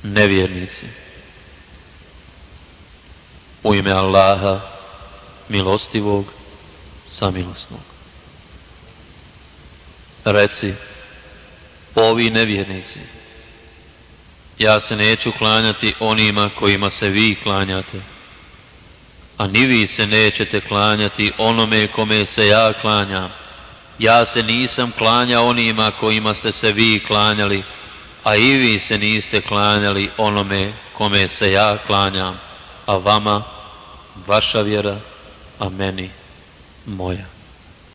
nevjernici. U ime Allaha, milostivog, samilosnog. Reci, ovi nevjernici, ja se neću klanjati onima kojima se vi klanjate, a ni vi se nećete klanjati onome kome se ja klanjam. Ja se nisam klanjao onima kojima ste se vi klanjali, a i vi se niste klanjali onome kome se ja klanjam, a vama vaša vjera, a meni moja.